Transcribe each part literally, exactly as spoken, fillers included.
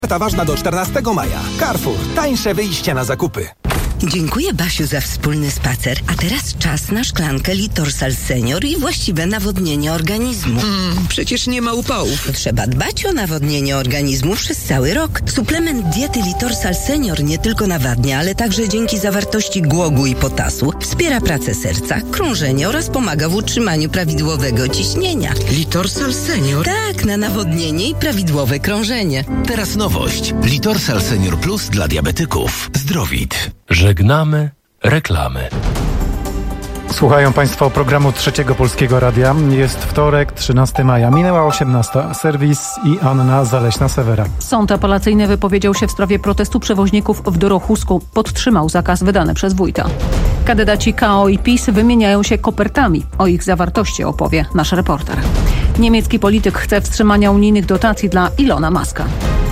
Ta ważna do czternastego maja. Carrefour. Tańsze wyjście na zakupy. Dziękuję, Basiu, za wspólny spacer. A teraz czas na szklankę Litorsal Senior i właściwe nawodnienie organizmu. Mm, przecież nie ma upałów. Trzeba dbać o nawodnienie organizmu przez cały rok. Suplement diety Litorsal Senior nie tylko nawadnia, ale także dzięki zawartości głogu i potasu wspiera pracę serca, krążenie oraz pomaga w utrzymaniu prawidłowego ciśnienia. Litorsal Senior? Tak, na nawodnienie i prawidłowe krążenie. Teraz nowość. Litorsal Senior Plus dla diabetyków. Zdrowit. Żegnamy reklamy. Słuchają Państwo programu Trzeciego Polskiego Radia. Jest wtorek, trzynastego maja. Minęła osiemnasta. Serwis i Anna Zaleśna-Sewera. Sąd apelacyjny wypowiedział się w sprawie protestu przewoźników w Dorochusku. Podtrzymał zakaz wydany przez wójta. Kandydaci K O i PiS wymieniają się kopertami. O ich zawartości opowie nasz reporter. Niemiecki polityk chce wstrzymania unijnych dotacji dla Ilona Muska.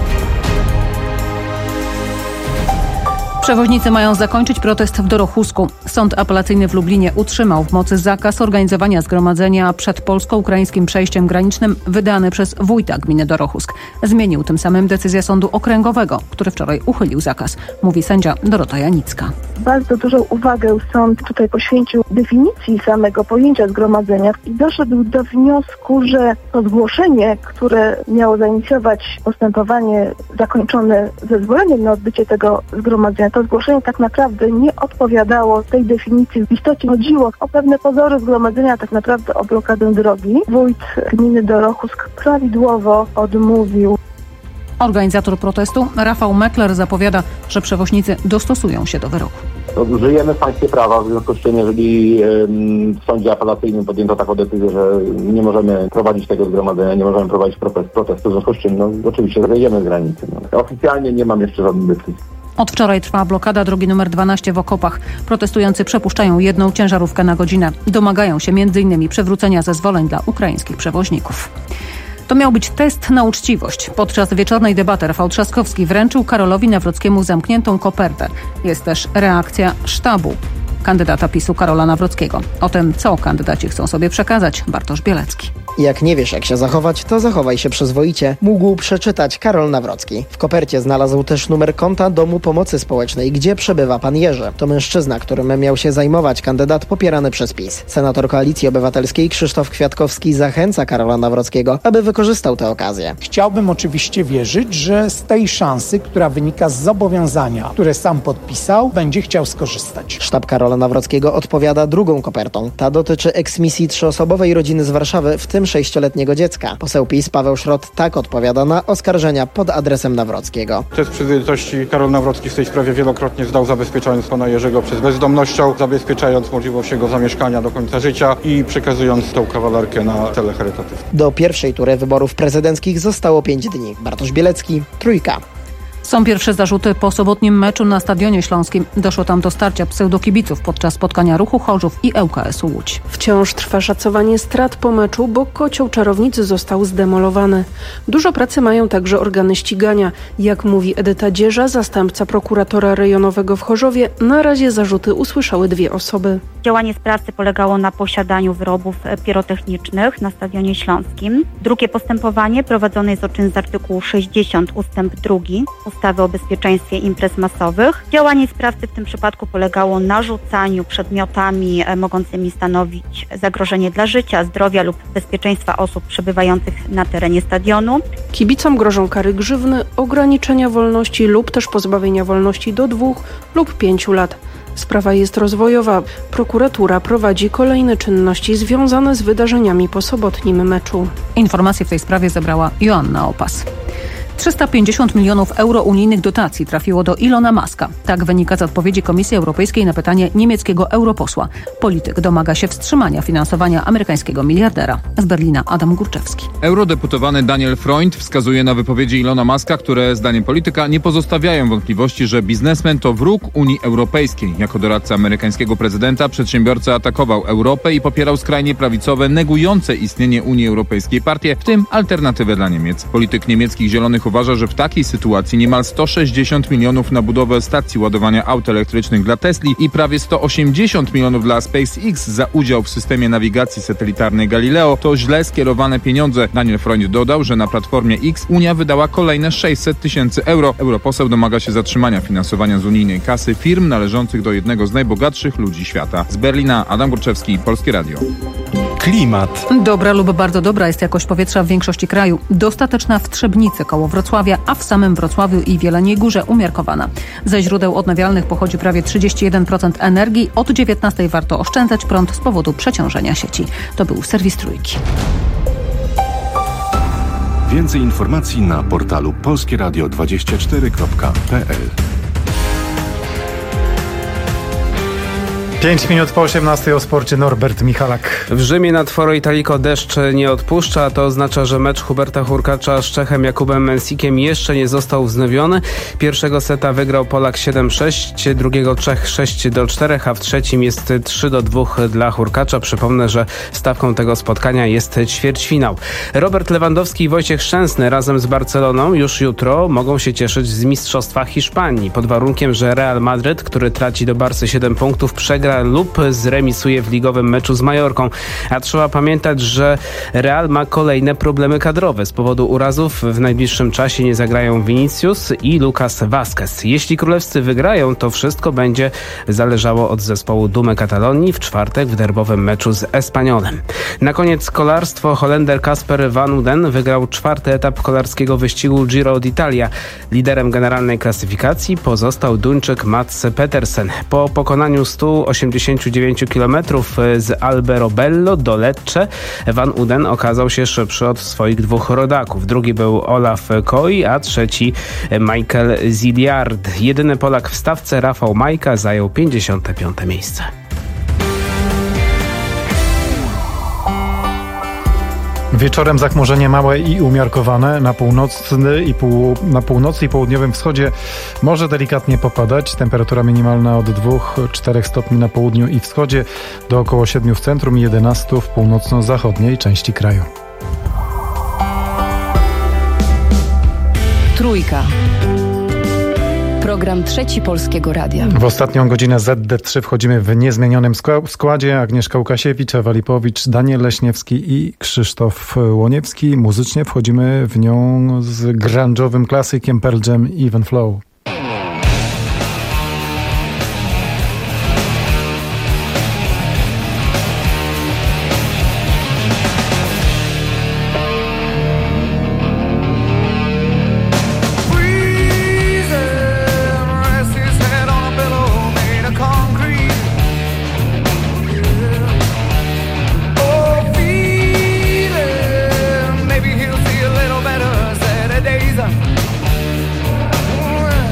Przewoźnicy mają zakończyć protest w Dorochusku. Sąd apelacyjny w Lublinie utrzymał w mocy zakaz organizowania zgromadzenia przed polsko-ukraińskim przejściem granicznym wydany przez wójta gminy Dorochusk. Zmienił tym samym decyzję sądu okręgowego, który wczoraj uchylił zakaz, mówi sędzia Dorota Janicka. Bardzo dużą uwagę sąd tutaj poświęcił definicji samego pojęcia zgromadzenia i doszedł do wniosku, że to zgłoszenie, które miało zainicjować postępowanie zakończone zezwoleniem na odbycie tego zgromadzenia, to zgłoszenie tak naprawdę nie odpowiadało tej definicji. W istocie chodziło o pewne pozory zgromadzenia, tak naprawdę o blokadę drogi. Wójt gminy Dorochusk prawidłowo odmówił. Organizator protestu Rafał Mekler zapowiada, że przewoźnicy dostosują się do wyroku. No, żyjemy w państwie prawa, w związku z czym jeżeli w sądzie apelacyjnym podjęto taką decyzję, że nie możemy prowadzić tego zgromadzenia, nie możemy prowadzić protestu, w związku z czym no, oczywiście zejdziemy z granicy. No. Oficjalnie nie mam jeszcze żadnych decyzji. Od wczoraj trwa blokada drogi numer dwanaście w Okopach. Protestujący przepuszczają jedną ciężarówkę na godzinę. Domagają się między innymi przywrócenia zezwoleń dla ukraińskich przewoźników. To miał być test na uczciwość. Podczas wieczornej debaty Rafał Trzaskowski wręczył Karolowi Nawrockiemu zamkniętą kopertę. Jest też reakcja sztabu kandydata PiSu Karola Nawrockiego. O tym, co kandydaci chcą sobie przekazać, Bartosz Bielecki. Jak nie wiesz, jak się zachować, to zachowaj się przyzwoicie, mógł przeczytać Karol Nawrocki. W kopercie znalazł też numer konta Domu Pomocy Społecznej, gdzie przebywa pan Jerzy. To mężczyzna, którym miał się zajmować kandydat popierany przez PiS. Senator Koalicji Obywatelskiej Krzysztof Kwiatkowski zachęca Karola Nawrockiego, aby wykorzystał tę okazję. Chciałbym oczywiście wierzyć, że z tej szansy, która wynika z zobowiązania, które sam podpisał, będzie chciał skorzystać. Sztab Karola Nawrockiego odpowiada drugą kopertą. Ta dotyczy eksmisji trzyosobowej rodziny z Warszawy, w tym sześcioletniego dziecka. Poseł PiS Paweł Szrot tak odpowiada na oskarżenia pod adresem Nawrockiego. Test przyzwoitości Karol Nawrocki w tej sprawie wielokrotnie zdał, zabezpieczając pana Jerzego przed bezdomnością, zabezpieczając możliwość jego zamieszkania do końca życia i przekazując tą kawalerkę na cele charytatywne. Do pierwszej tury wyborów prezydenckich zostało pięć dni. Bartosz Bielecki, Trójka. Są pierwsze zarzuty po sobotnim meczu na Stadionie Śląskim. Doszło tam do starcia pseudokibiców podczas spotkania Ruchu Chorzów i L K S-u Łódź. Wciąż trwa szacowanie strat po meczu, bo kocioł Czarownicy został zdemolowany. Dużo pracy mają także organy ścigania. Jak mówi Edyta Dzierża, zastępca prokuratora rejonowego w Chorzowie, na razie zarzuty usłyszały dwie osoby. Działanie sprawcy polegało na posiadaniu wyrobów pirotechnicznych na Stadionie Śląskim. Drugie postępowanie prowadzone jest o czyn z artykułu sześćdziesiąt ustęp drugi ustawy o bezpieczeństwie imprez masowych. Działanie sprawcy w tym przypadku polegało na rzucaniu przedmiotami mogącymi stanowić zagrożenie dla życia, zdrowia lub bezpieczeństwa osób przebywających na terenie stadionu. Kibicom grożą kary grzywny, ograniczenia wolności lub też pozbawienia wolności do dwóch lub pięciu lat. Sprawa jest rozwojowa. Prokuratura prowadzi kolejne czynności związane z wydarzeniami po sobotnim meczu. Informacje w tej sprawie zebrała Joanna Opas. trzysta pięćdziesiąt milionów euro unijnych dotacji trafiło do Ilona Muska. Tak wynika z odpowiedzi Komisji Europejskiej na pytanie niemieckiego europosła. Polityk domaga się wstrzymania finansowania amerykańskiego miliardera. Z Berlina Adam Górczewski. Eurodeputowany Daniel Freund wskazuje na wypowiedzi Ilona Muska, które zdaniem polityka nie pozostawiają wątpliwości, że biznesmen to wróg Unii Europejskiej. Jako doradca amerykańskiego prezydenta przedsiębiorca atakował Europę i popierał skrajnie prawicowe, negujące istnienie Unii Europejskiej partie, w tym Alternatywę dla Niemiec. Polityk niemieckich Zielonych uważa, że w takiej sytuacji niemal sto sześćdziesiąt milionów na budowę stacji ładowania aut elektrycznych dla Tesli i prawie sto osiemdziesiąt milionów dla SpaceX za udział w systemie nawigacji satelitarnej Galileo to źle skierowane pieniądze. Daniel Freund dodał, że na platformie X Unia wydała kolejne sześćset tysięcy euro. Europoseł domaga się zatrzymania finansowania z unijnej kasy firm należących do jednego z najbogatszych ludzi świata. Z Berlina Adam Górczewski, Polskie Radio. Klimat. Dobra lub bardzo dobra jest jakość powietrza w większości kraju. Dostateczna w Trzebnicy koło Wrocławia, a w samym Wrocławiu i w Jeleniej Górze umiarkowana. Ze źródeł odnawialnych pochodzi prawie trzydzieści jeden procent energii. Od dziewiętnastej warto oszczędzać prąd z powodu przeciążenia sieci. To był serwis Trójki. Więcej informacji na portalu polskieradio dwadzieścia cztery kropka p l. Pięć minut po osiemnastej o sporcie Norbert Michalak. W Rzymie nad Foro Italico deszcz nie odpuszcza, a to oznacza, że mecz Huberta Hurkacza z Czechem Jakubem Mensikiem jeszcze nie został wznowiony. Pierwszego seta wygrał Polak siedem sześć, drugiego Czech sześć do czterech, a w trzecim jest trzy do dwóch dla Hurkacza. Przypomnę, że stawką tego spotkania jest ćwierćfinał. Robert Lewandowski i Wojciech Szczęsny razem z Barceloną już jutro mogą się cieszyć z Mistrzostwa Hiszpanii, pod warunkiem, że Real Madryt, który traci do Barcy siedem punktów, przegra lub zremisuje w ligowym meczu z Majorką. A trzeba pamiętać, że Real ma kolejne problemy kadrowe. Z powodu urazów w najbliższym czasie nie zagrają Vinicius i Lucas Vázquez. Jeśli królewscy wygrają, to wszystko będzie zależało od zespołu Dumy Katalonii w czwartek w derbowym meczu z Espanyolem. Na koniec kolarstwo. Holender Kasper Van Uden wygrał czwarty etap kolarskiego wyścigu Giro d'Italia. Liderem generalnej klasyfikacji pozostał Duńczyk Mats Petersen. Po pokonaniu stu osiemdziesięciu dziewięciu kilometrów z Alberobello do Lecce Van Uden okazał się szybszy od swoich dwóch rodaków. Drugi był Olaf Koy, a trzeci Michael Ziliard. Jedyny Polak w stawce, Rafał Majka, zajął pięćdziesiąte piąte miejsce. Wieczorem zachmurzenie małe i umiarkowane. Na północy i, pół, na północy i południowym wschodzie może delikatnie popadać. Temperatura minimalna od dwóch do czterech stopni na południu i wschodzie, do około siedmiu w centrum i jedenastu w północno-zachodniej części kraju. Trójka. Program Trzeci Polskiego Radia. W ostatnią godzinę Z D trzy wchodzimy w niezmienionym składzie. Agnieszka Łukasiewicz, Ewa Lipowicz, Daniel Leśniewski i Krzysztof Łoniewski. Muzycznie wchodzimy w nią z grunge'owym klasykiem Pearl Jam Even Flow. Maybe he'll see a little better Saturdays.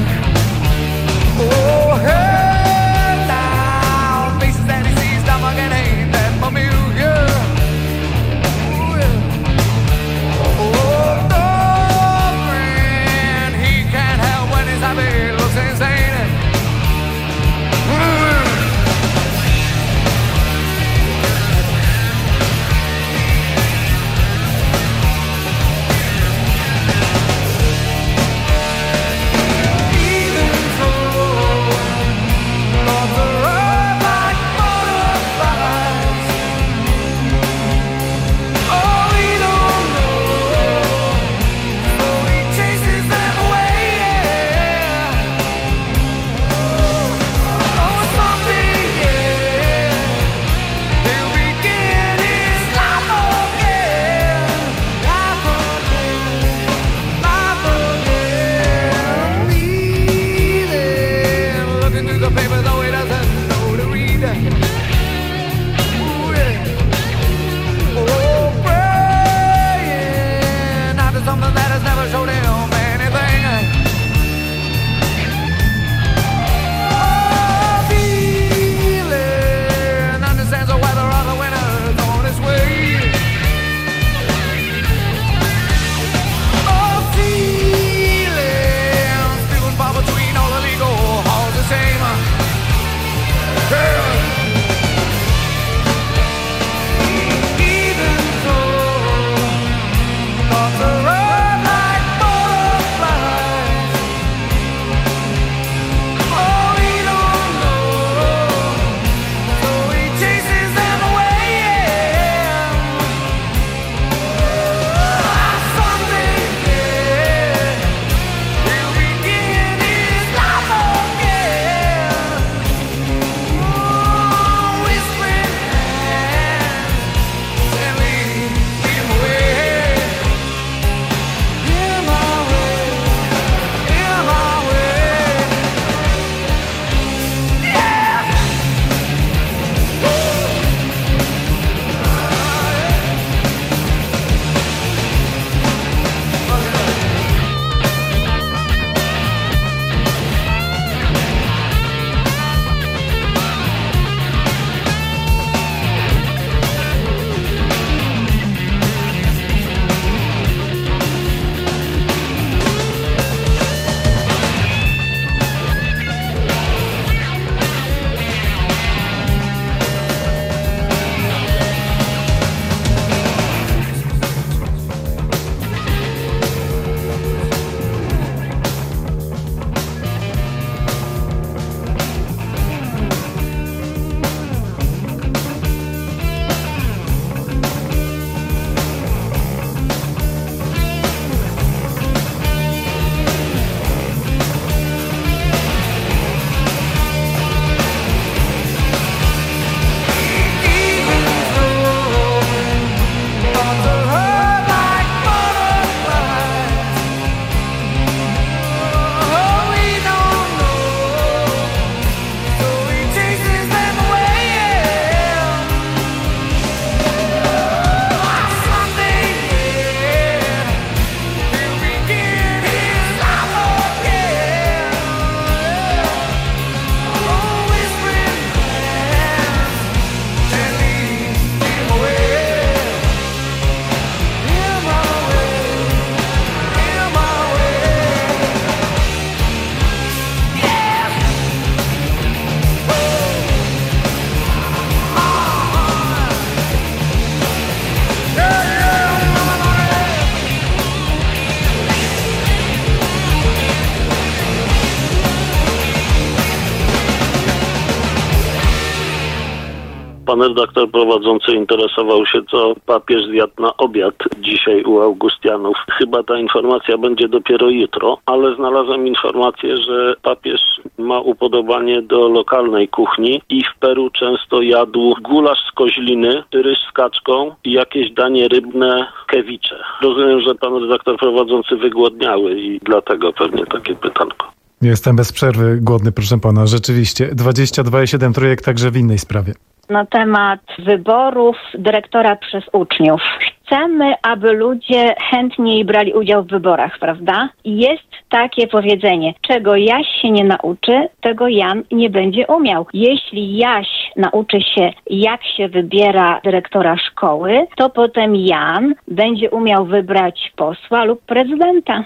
Pan redaktor prowadzący interesował się, co papież zjadł na obiad dzisiaj u Augustianów. Chyba ta informacja będzie dopiero jutro, ale znalazłem informację, że papież ma upodobanie do lokalnej kuchni i w Peru często jadł gulasz z koźliny, ryż z kaczką i jakieś danie rybne kewicze. Rozumiem, że pan redaktor prowadzący wygłodniały i dlatego pewnie takie pytanko. Jestem bez przerwy głodny, proszę pana, rzeczywiście. dwadzieścia dwa i siedem trójek także w innej sprawie. Na temat wyborów dyrektora przez uczniów. Chcemy, aby ludzie chętniej brali udział w wyborach, prawda? I jest takie powiedzenie, czego Jaś się nie nauczy, tego Jan nie będzie umiał. Jeśli Jaś nauczy się, jak się wybiera dyrektora szkoły, to potem Jan będzie umiał wybrać posła lub prezydenta.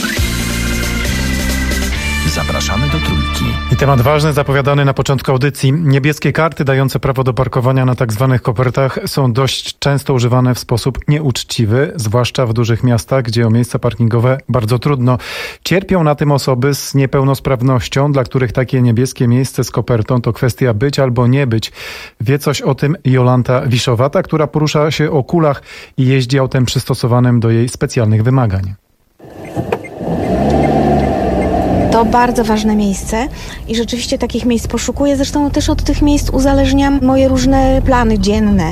Zapraszamy do Trójki. I temat ważny, zapowiadany na początku audycji. Niebieskie karty dające prawo do parkowania na tak zwanych kopertach są dość często używane w sposób nieuczciwy, zwłaszcza w dużych miastach, gdzie o miejsca parkingowe bardzo trudno. Cierpią na tym osoby z niepełnosprawnością, dla których takie niebieskie miejsce z kopertą to kwestia być albo nie być. Wie coś o tym Jolanta Wiszowata, która porusza się o kulach i jeździ autem przystosowanym do jej specjalnych wymagań. To bardzo ważne miejsce i rzeczywiście takich miejsc poszukuję. Zresztą też od tych miejsc uzależniam moje różne plany dzienne.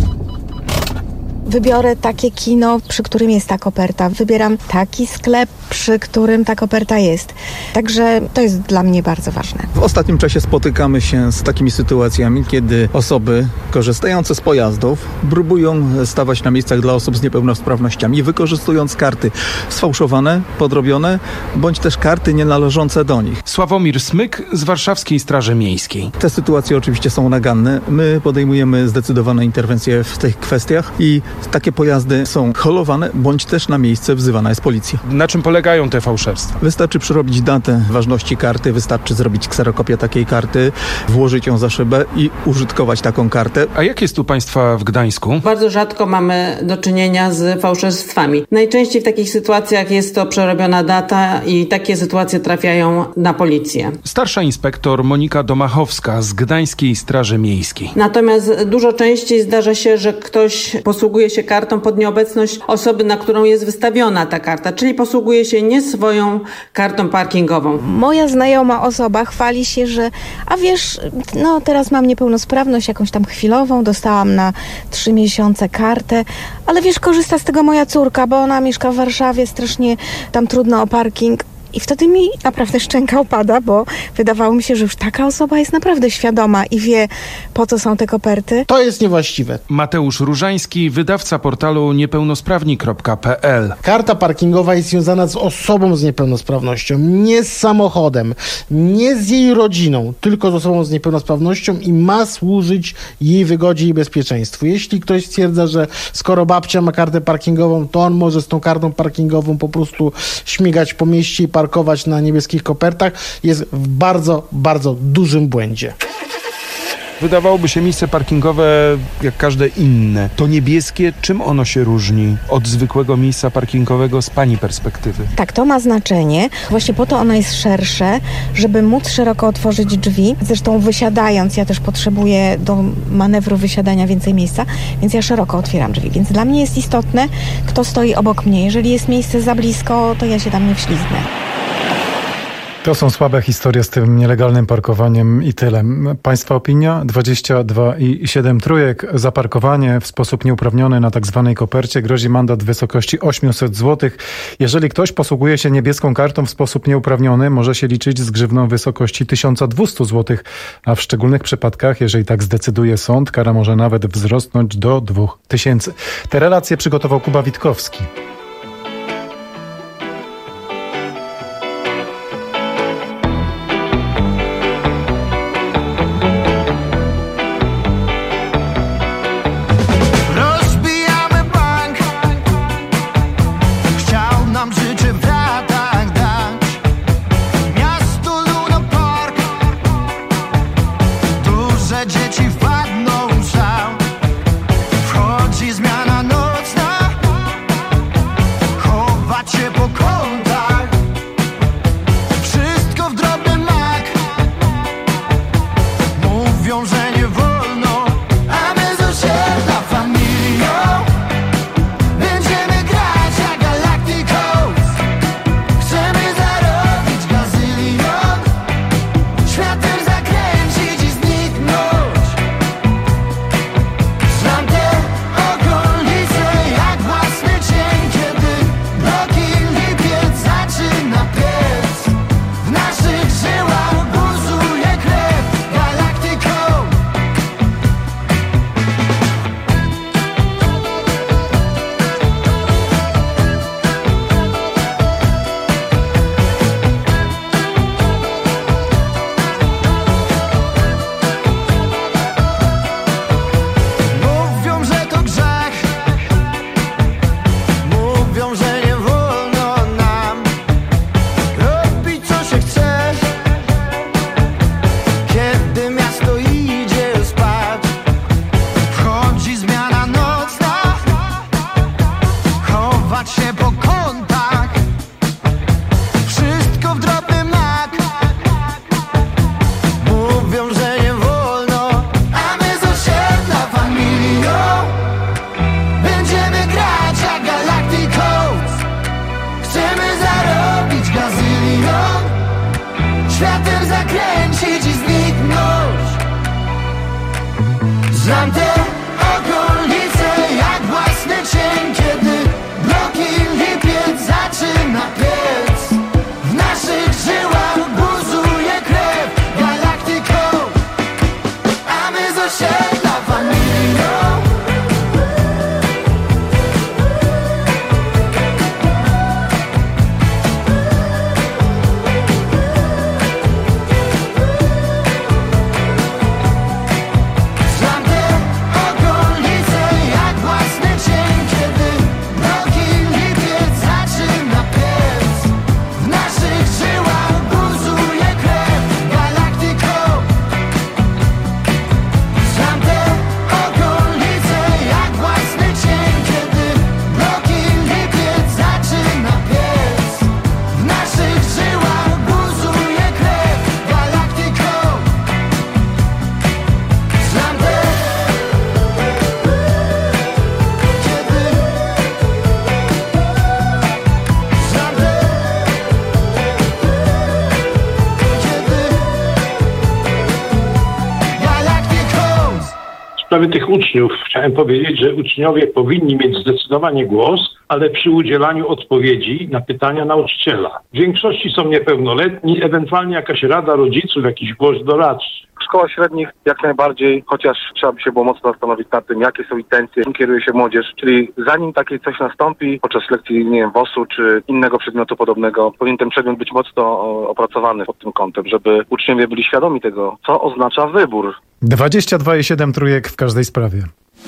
Wybiorę takie kino, przy którym jest ta koperta. Wybieram taki sklep, przy którym ta koperta jest. Także to jest dla mnie bardzo ważne. W ostatnim czasie spotykamy się z takimi sytuacjami, kiedy osoby korzystające z pojazdów próbują stawać na miejscach dla osób z niepełnosprawnościami, wykorzystując karty sfałszowane, podrobione, bądź też karty nienależące do nich. Sławomir Smyk z Warszawskiej Straży Miejskiej. Te sytuacje oczywiście są naganne. My podejmujemy zdecydowane interwencje w tych kwestiach i takie pojazdy są holowane, bądź też na miejsce wzywana jest policja. Na czym polegają te fałszerstwa? Wystarczy przerobić datę ważności karty, wystarczy zrobić kserokopię takiej karty, włożyć ją za szybę i użytkować taką kartę. A jak jest tu państwa w Gdańsku? Bardzo rzadko mamy do czynienia z fałszerstwami. Najczęściej w takich sytuacjach jest to przerobiona data i takie sytuacje trafiają na policję. Starsza inspektor Monika Domachowska z Gdańskiej Straży Miejskiej. Natomiast dużo częściej zdarza się, że ktoś posługuje się kartą pod nieobecność osoby, na którą jest wystawiona ta karta, czyli posługuje się nie swoją kartą parkingową. Moja znajoma osoba chwali się, że a wiesz, no teraz mam niepełnosprawność jakąś tam chwilową, dostałam na trzy miesiące kartę, ale wiesz, korzysta z tego moja córka, bo ona mieszka w Warszawie, strasznie tam trudno o parking. I wtedy mi naprawdę szczęka opada, bo wydawało mi się, że już taka osoba jest naprawdę świadoma i wie, po co są te koperty. To jest niewłaściwe. Mateusz Różański, wydawca portalu niepełnosprawni kropka pe el. Karta parkingowa jest związana z osobą z niepełnosprawnością, nie z samochodem, nie z jej rodziną, tylko z osobą z niepełnosprawnością i ma służyć jej wygodzie i bezpieczeństwu. Jeśli ktoś stwierdza, że skoro babcia ma kartę parkingową, to on może z tą kartą parkingową po prostu śmigać po mieście i parkować na niebieskich kopertach, jest w bardzo, bardzo dużym błędzie. Wydawałoby się miejsce parkingowe jak każde inne. To niebieskie, czym ono się różni od zwykłego miejsca parkingowego z pani perspektywy? Tak, to ma znaczenie. Właśnie po to ono jest szersze, żeby móc szeroko otworzyć drzwi. Zresztą wysiadając, ja też potrzebuję do manewru wysiadania więcej miejsca, więc ja szeroko otwieram drzwi. Więc dla mnie jest istotne, kto stoi obok mnie. Jeżeli jest miejsce za blisko, to ja się tam nie wślizgnę. To są słabe historie z tym nielegalnym parkowaniem i tyle. Państwa opinia? dwadzieścia dwa i siedem trójek. Za parkowanie w sposób nieuprawniony na tak zwanej kopercie grozi mandat w wysokości osiemset złotych. Jeżeli ktoś posługuje się niebieską kartą w sposób nieuprawniony, może się liczyć z grzywną w wysokości tysiąc dwieście złotych, a w szczególnych przypadkach, jeżeli tak zdecyduje sąd, kara może nawet wzrosnąć do dwóch tysięcy. Te relacje przygotował Kuba Witkowski. Zmiana nocna sprawie tych uczniów chciałem powiedzieć, że uczniowie powinni mieć zdecydowanie głos, ale przy udzielaniu odpowiedzi na pytania nauczyciela. W większości są niepełnoletni, ewentualnie jakaś rada rodziców, jakiś głos doradczy. W szkołach średnich jak najbardziej, chociaż trzeba by się było mocno zastanowić nad tym, jakie są intencje, czym kieruje się młodzież. Czyli zanim takie coś nastąpi, podczas lekcji, nie wiem, W O S-u czy innego przedmiotu podobnego, powinien ten przedmiot być mocno opracowany pod tym kątem, żeby uczniowie byli świadomi tego, co oznacza wybór. dwadzieścia dwa i siedem trójek w każdej sprawie.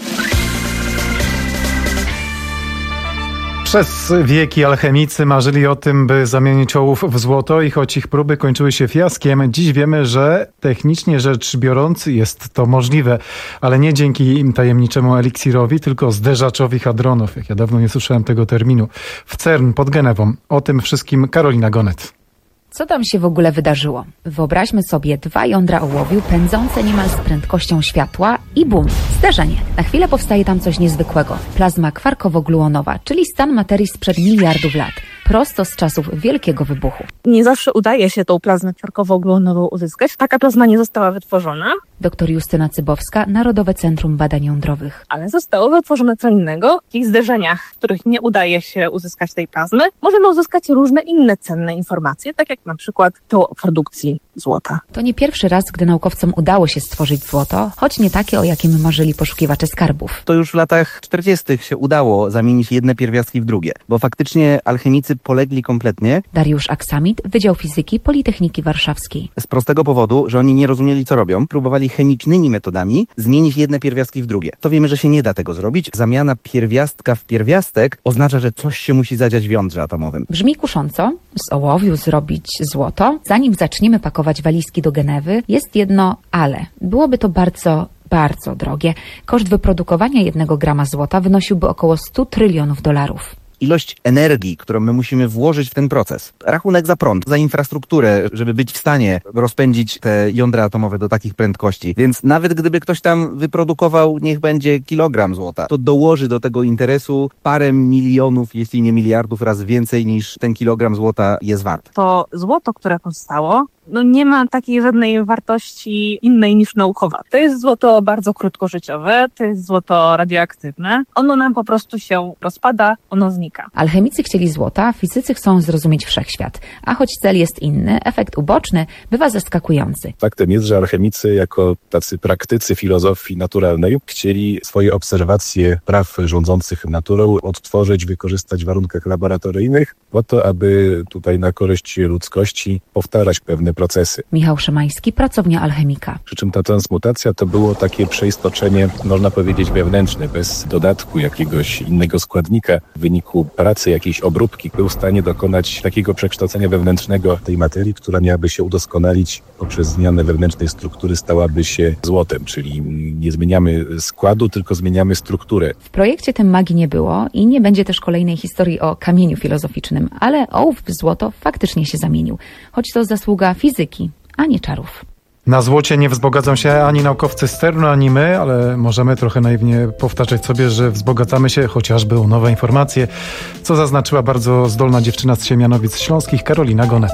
Przez wieki alchemicy marzyli o tym, by zamienić ołów w złoto i choć ich próby kończyły się fiaskiem, dziś wiemy, że technicznie rzecz biorąc jest to możliwe, ale nie dzięki tajemniczemu eliksirowi, tylko zderzaczowi hadronów. Jak ja dawno nie słyszałem tego terminu. W CERN pod Genewą. O tym wszystkim Karolina Gonet. Co tam się w ogóle wydarzyło? Wyobraźmy sobie dwa jądra ołowiu pędzące niemal z prędkością światła i bum, zdarzenie. Na chwilę powstaje tam coś niezwykłego. Plazma kwarkowo-gluonowa, czyli stan materii sprzed miliardów lat. Prosto z czasów Wielkiego Wybuchu. Nie zawsze udaje się tą plazmę kwarkowo-gluonową uzyskać. Taka plazma nie została wytworzona. Doktor Justyna Cybowska, Narodowe Centrum Badań Jądrowych. Ale zostało wytworzone co innego. W takich zderzeniach, w których nie udaje się uzyskać tej plazmy, możemy uzyskać różne inne cenne informacje, tak jak na przykład to o produkcji złota. To nie pierwszy raz, gdy naukowcom udało się stworzyć złoto, choć nie takie, o jakim marzyli poszukiwacze skarbów. To już w latach czterdziestych się udało zamienić jedne pierwiastki w drugie, bo faktycznie alchemicy polegli kompletnie. Dariusz Aksamit, Wydział Fizyki Politechniki Warszawskiej. Z prostego powodu, że oni nie rozumieli, co robią. Próbowali chemicznymi metodami zmienić jedne pierwiastki w drugie. To wiemy, że się nie da tego zrobić. Zamiana pierwiastka w pierwiastek oznacza, że coś się musi zadziać w jądrze atomowym. Brzmi kusząco. Z ołowiu zrobić złoto. Zanim zaczniemy pakować walizki do Genewy, jest jedno ale. Byłoby to bardzo bardzo drogie. Koszt wyprodukowania jednego grama złota wynosiłby około stu trylionów dolarów. Ilość energii, którą my musimy włożyć w ten proces. Rachunek za prąd, za infrastrukturę, żeby być w stanie rozpędzić te jądra atomowe do takich prędkości. Więc nawet gdyby ktoś tam wyprodukował, niech będzie kilogram złota, to dołoży do tego interesu parę milionów, jeśli nie miliardów razy więcej niż ten kilogram złota jest wart. To złoto, które powstało, no nie ma takiej żadnej wartości innej niż naukowa. To jest złoto bardzo krótkożyciowe, to jest złoto radioaktywne. Ono nam po prostu się rozpada, ono znika. Alchemicy chcieli złota, fizycy chcą zrozumieć wszechświat. A choć cel jest inny, efekt uboczny bywa zaskakujący. Faktem jest, że alchemicy jako tacy praktycy filozofii naturalnej chcieli swoje obserwacje praw rządzących naturą odtworzyć, wykorzystać w warunkach laboratoryjnych po to, aby tutaj na korzyść ludzkości powtarzać pewne procesy. Michał Szymański, pracownia alchemika. Przy czym ta transmutacja to było takie przeistoczenie, można powiedzieć, wewnętrzne, bez dodatku jakiegoś innego składnika. W wyniku pracy, jakiejś obróbki był w stanie dokonać takiego przekształcenia wewnętrznego tej materii, która miałaby się udoskonalić poprzez zmianę wewnętrznej struktury, stałaby się złotem, czyli nie zmieniamy składu, tylko zmieniamy strukturę. W projekcie tym magii nie było i nie będzie też kolejnej historii o kamieniu filozoficznym, ale ołów w złoto faktycznie się zamienił, choć to zasługa fizyki, a nie czarów. Na złocie nie wzbogacą się ani naukowcy z CERN-u, ani my, ale możemy trochę naiwnie powtarzać sobie, że wzbogacamy się chociażby o nowe informacje, co zaznaczyła bardzo zdolna dziewczyna z Siemianowic Śląskich, Karolina Gonet.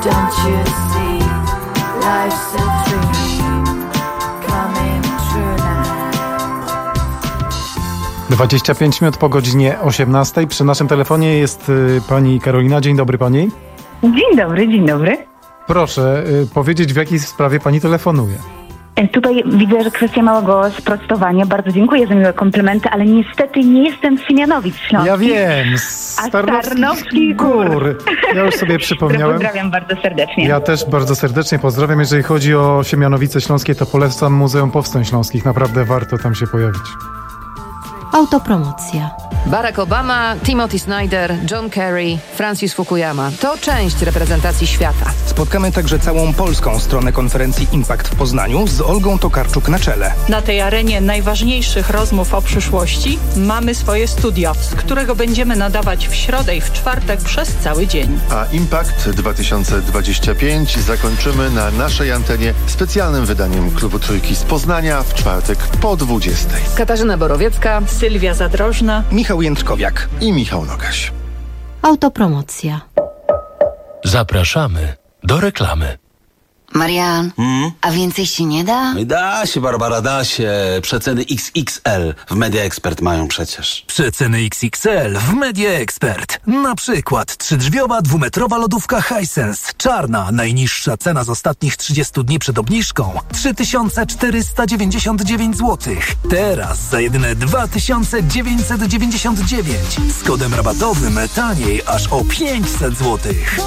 Don't you see, life's a dream coming true now. dwadzieścia pięć minut po godzinie osiemnastej. Przy naszym telefonie jest y, pani Karolina. Dzień dobry pani. Dzień dobry, dzień dobry. Proszę y, powiedzieć, w jakiej sprawie pani telefonuje. Tutaj widzę, że kwestia małego sprostowania. Bardzo dziękuję za miłe komplementy, ale niestety nie jestem z Siemianowic Śląskich. Ja wiem, z a Tarnowskich Gór. Ja już sobie przypomniałem. Pozdrawiam bardzo serdecznie. Ja też bardzo serdecznie pozdrawiam. Jeżeli chodzi o Siemianowice Śląskie, to polecam Muzeum Powstań Śląskich. Naprawdę warto tam się pojawić. Autopromocja. Barack Obama, Timothy Snyder, John Kerry, Francis Fukuyama. To część reprezentacji świata. Spotkamy także całą polską stronę konferencji Impact w Poznaniu z Olgą Tokarczuk na czele. Na tej arenie najważniejszych rozmów o przyszłości mamy swoje studio, z którego będziemy nadawać w środę i w czwartek przez cały dzień. A Impact dwa tysiące dwadzieścia pięć zakończymy na naszej antenie specjalnym wydaniem Klubu Trójki z Poznania w czwartek po dwudziestej. Katarzyna Borowiecka, Sylwia Zadrożna, Michał Jędrkowiak i Michał Nogaś. Autopromocja. Zapraszamy do reklamy. Marian, hmm? a więcej się nie da? Da się, Barbara, da się. Przeceny X X L w Media Expert mają przecież. Przeceny X X L w Media Expert. Na przykład trzydrzwiowa dwumetrowa lodówka Hisense. Czarna, najniższa cena z ostatnich trzydziestu dni przed obniżką. trzy tysiące czterysta dziewięćdziesiąt dziewięć złotych. Teraz za jedyne dwa tysiące dziewięćset dziewięćdziesiąt dziewięć. Z kodem rabatowym taniej aż o pięćset złotych.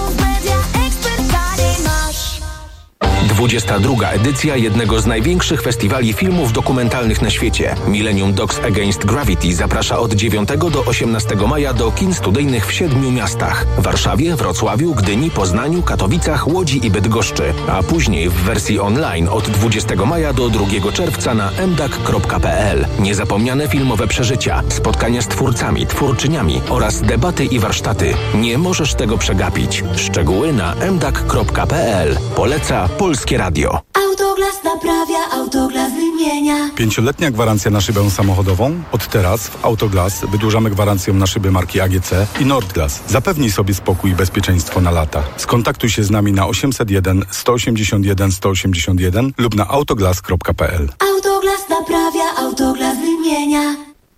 dwudziesta druga edycja jednego z największych festiwali filmów dokumentalnych na świecie. Millennium Dogs Against Gravity zaprasza od dziewiątego do osiemnastego maja do kin studyjnych w siedmiu miastach. Warszawie, Wrocławiu, Gdyni, Poznaniu, Katowicach, Łodzi i Bydgoszczy. A później w wersji online od dwudziestego maja do drugiego czerwca na m d a c kropka p l. Niezapomniane filmowe przeżycia, spotkania z twórcami, twórczyniami oraz debaty i warsztaty. Nie możesz tego przegapić. Szczegóły na m d a c kropka p l. Poleca Polskie Radio. Autoglas naprawia, Autoglas wymienia. Pięcioletnia gwarancja na szybę samochodową? Od teraz w Autoglas wydłużamy gwarancję na szyby marki A G C i Nordglas. Zapewnij sobie spokój i bezpieczeństwo na lata. Skontaktuj się z nami na osiemset jeden sto osiemdziesiąt jeden sto osiemdziesiąt jeden lub na autoglas kropka p l. Autoglas naprawia, Autoglas wymienia.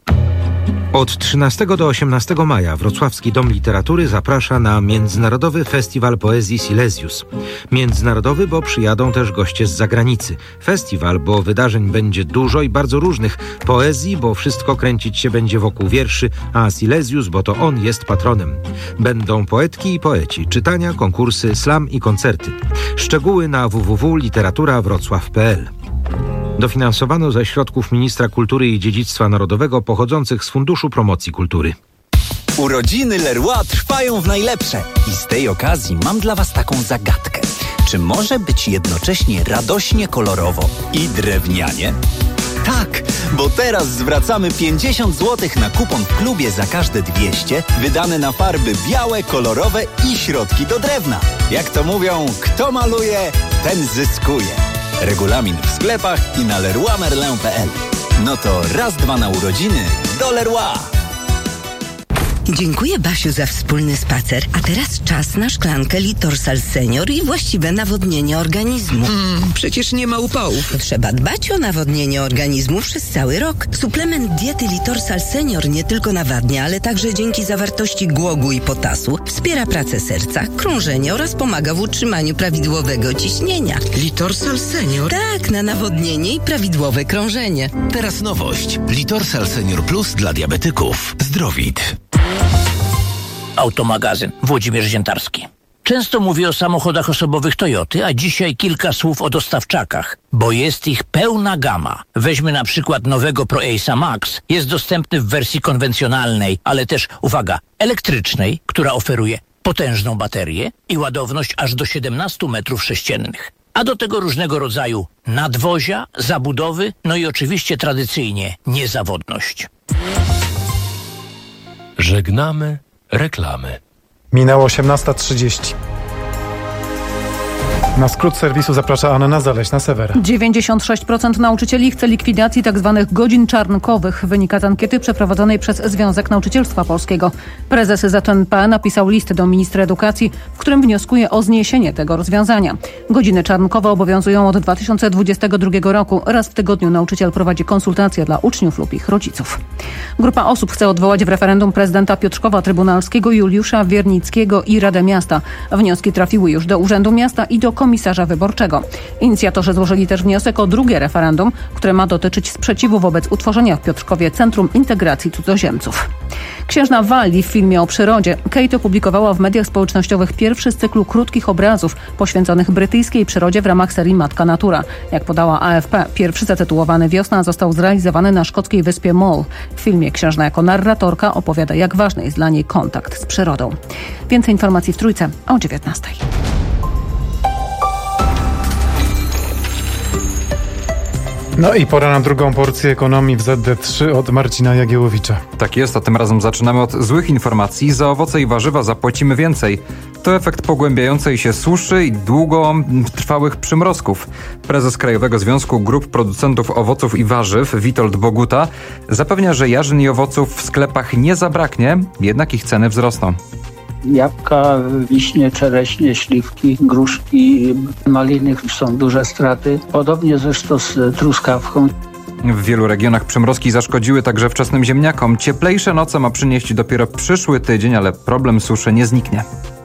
Od trzynastego do osiemnastego maja Wrocławski Dom Literatury zaprasza na Międzynarodowy Festiwal Poezji Silesius. Międzynarodowy, bo przyjadą też goście z zagranicy. Festiwal, bo wydarzeń będzie dużo i bardzo różnych. Poezji, bo wszystko kręcić się będzie wokół wierszy, a Silesius, bo to on jest patronem. Będą poetki i poeci, czytania, konkursy, slam i koncerty. Szczegóły na w w w kropka literatura wrocław kropka p l. Dofinansowano ze środków Ministra Kultury i Dziedzictwa Narodowego pochodzących z Funduszu Promocji Kultury. Urodziny Leroy trwają w najlepsze i z tej okazji mam dla Was taką zagadkę. Czy może być jednocześnie radośnie kolorowo i drewnianie? Tak, bo teraz zwracamy pięćdziesiąt złotych na kupon w klubie za każde dwieście wydane na farby białe, kolorowe i środki do drewna. Jak to mówią, kto maluje, ten zyskuje. Regulamin w sklepach i na leroy merlin kropka p l. No to raz, dwa na urodziny do Leroy. Dziękuję, Basiu, za wspólny spacer. A teraz czas na szklankę Litorsal Senior i właściwe nawodnienie organizmu. Mm, przecież nie ma upałów. Trzeba dbać o nawodnienie organizmu przez cały rok. Suplement diety Litorsal Senior nie tylko nawadnia, ale także dzięki zawartości głogu i potasu wspiera pracę serca, krążenie oraz pomaga w utrzymaniu prawidłowego ciśnienia. Litorsal Senior? Tak, na nawodnienie i prawidłowe krążenie. Teraz nowość. Litorsal Senior Plus dla diabetyków. Zdrowit. Automagazyn. Włodzimierz Ziętarski. Często mówię o samochodach osobowych Toyoty, a dzisiaj kilka słów o dostawczakach, bo jest ich pełna gama. Weźmy na przykład nowego Pro Ace'a Max. Jest dostępny w wersji konwencjonalnej, ale też, uwaga, elektrycznej, która oferuje potężną baterię i ładowność aż do siedemnaście metrów sześciennych. A do tego różnego rodzaju nadwozia, zabudowy, no i oczywiście tradycyjnie niezawodność. Żegnamy reklamy. Minęło osiemnasta trzydzieści. Na skrót serwisu zaprasza Anna Zaleśna, Sewera. dziewięćdziesiąt sześć procent nauczycieli chce likwidacji tzw. godzin czarnkowych. Wynika z ankiety przeprowadzonej przez Związek Nauczycielstwa Polskiego. Prezes Z N P napisał list do ministra edukacji, w którym wnioskuje o zniesienie tego rozwiązania. Godziny czarnkowe obowiązują od dwa tysiące dwudziestego drugiego roku. Raz w tygodniu nauczyciel prowadzi konsultacje dla uczniów lub ich rodziców. Grupa osób chce odwołać w referendum prezydenta Piotrkowa Trybunalskiego, Juliusza Wiernickiego i Radę Miasta. Wnioski trafiły już do Urzędu Miasta i do komisarza wyborczego. Inicjatorzy złożyli też wniosek o drugie referendum, które ma dotyczyć sprzeciwu wobec utworzenia w Piotrkowie Centrum Integracji Cudzoziemców. Księżna Walli w filmie o przyrodzie. Kate opublikowała w mediach społecznościowych pierwszy z cyklu krótkich obrazów poświęconych brytyjskiej przyrodzie w ramach serii Matka Natura. Jak podała A F P, pierwszy zatytułowany Wiosna został zrealizowany na szkockiej wyspie Mull. W filmie księżna jako narratorka opowiada, jak ważny jest dla niej kontakt z przyrodą. Więcej informacji w Trójce o dziewiętnastej. No i pora na drugą porcję ekonomii w Z D trzy od Marcina Jagiełowicza. Tak jest, a tym razem zaczynamy od złych informacji. Za owoce i warzywa zapłacimy więcej. To efekt pogłębiającej się suszy i długotrwałych przymrozków. Prezes Krajowego Związku Grup Producentów Owoców i Warzyw, Witold Boguta, zapewnia, że jarzyn i owoców w sklepach nie zabraknie, jednak ich ceny wzrosną. Jabłka, wiśnie, czereśnie, śliwki, gruszki, maliny są duże straty. Podobnie zresztą z truskawką. W wielu regionach przymrozki zaszkodziły także wczesnym ziemniakom. Cieplejsze noce ma przynieść dopiero przyszły tydzień, ale problem suszy nie zniknie.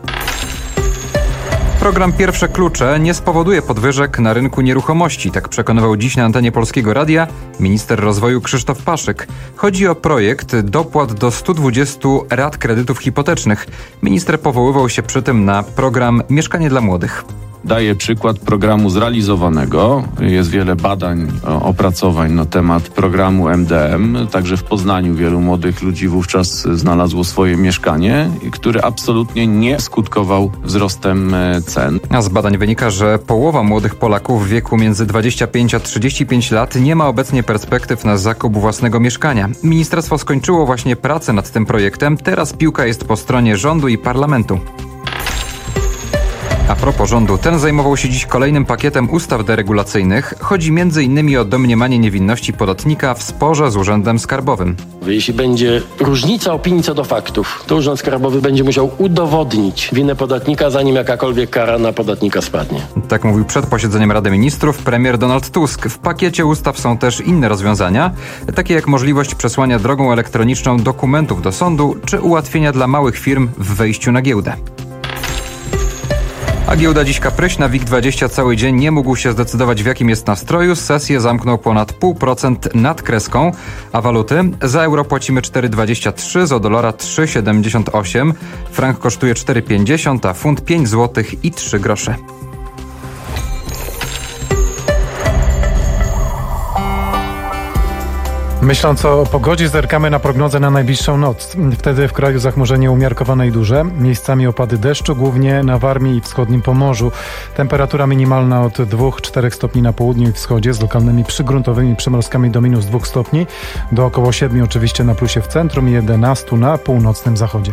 Program Pierwsze Klucze nie spowoduje podwyżek na rynku nieruchomości, tak przekonywał dziś na antenie Polskiego Radia minister rozwoju Krzysztof Paszyk. Chodzi o projekt dopłat do stu dwudziestu rat kredytów hipotecznych. Minister powoływał się przy tym na program Mieszkanie dla Młodych. Daję przykład programu zrealizowanego. Jest wiele badań, opracowań na temat programu M D M. Także w Poznaniu wielu młodych ludzi wówczas znalazło swoje mieszkanie, który absolutnie nie skutkował wzrostem cen. A z badań wynika, że połowa młodych Polaków w wieku między dwadzieścia pięć a trzydzieści pięć lat nie ma obecnie perspektyw na zakup własnego mieszkania. Ministerstwo skończyło właśnie pracę nad tym projektem. Teraz piłka jest po stronie rządu i parlamentu. A propos rządu, ten zajmował się dziś kolejnym pakietem ustaw deregulacyjnych. Chodzi między innymi o domniemanie niewinności podatnika w sporze z Urzędem Skarbowym. Jeśli będzie różnica opinii co do faktów, to Urząd Skarbowy będzie musiał udowodnić winę podatnika, zanim jakakolwiek kara na podatnika spadnie. Tak mówił przed posiedzeniem Rady Ministrów premier Donald Tusk. W pakiecie ustaw są też inne rozwiązania, takie jak możliwość przesłania drogą elektroniczną dokumentów do sądu, czy ułatwienia dla małych firm w wejściu na giełdę. A giełda dziś kapryśna. WIG dwadzieścia cały dzień nie mógł się zdecydować, w jakim jest nastroju. Sesję zamknął ponad zero przecinek pięć procent nad kreską. A waluty? Za euro płacimy cztery dwadzieścia trzy, za dolara trzy siedemdziesiąt osiem. Frank kosztuje cztery pięćdziesiąt, a funt pięć złotych i trzy grosze. Myśląc o pogodzie, zerkamy na prognozę na najbliższą noc. Wtedy w kraju zachmurzenie umiarkowane i duże. Miejscami opady deszczu, głównie na Warmii i wschodnim Pomorzu. Temperatura minimalna od dwóch do czterech stopni na południu i wschodzie, z lokalnymi przygruntowymi przymrozkami do minus dwóch stopni. Do około siedmiu oczywiście na plusie w centrum i jedenastu na północnym zachodzie.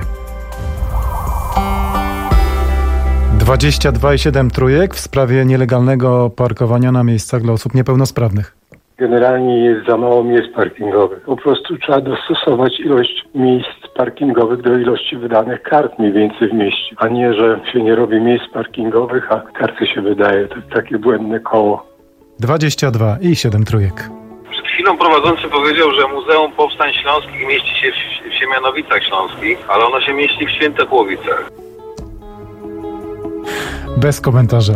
dwadzieścia dwa i siedem Trójek w sprawie nielegalnego parkowania na miejscach dla osób niepełnosprawnych. Generalnie jest za mało miejsc parkingowych. Po prostu trzeba dostosować ilość miejsc parkingowych do ilości wydanych kart mniej więcej w mieście, a nie, że się nie robi miejsc parkingowych, a karty się wydaje. To jest takie błędne koło. dwadzieścia dwa i siedem Trójek. Przed chwilą prowadzący powiedział, że Muzeum Powstań Śląskich mieści się w, w Siemianowicach Śląskich, ale ono się mieści w Świętokłowicach. Bez komentarza.